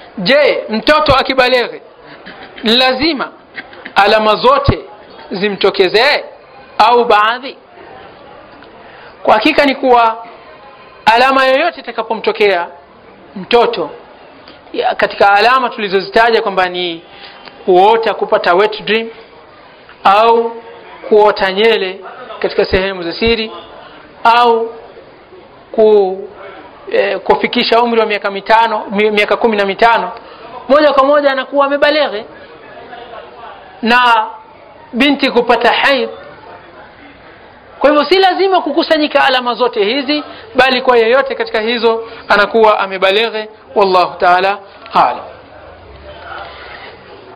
Je, mtoto akibaleghe lazima alama zote zimtokezee au baadhi? Kwa hakika ni kuwa alama yoyote itakapomtokea mtoto katika alama tulizozitaja kwamba ni kuota, kupata wet dream au kuota nyele katika sehemu za siri au kufikisha umri wa miaka 15, moja kwa moja anakuwa amebaleghe. Na binti kupata haidh, kwa hivyo si lazima kukusanyika alama zote hizi, bali kwa yeyote katika hizo anakuwa amebaleghe. Wallahu ta'ala a'lam.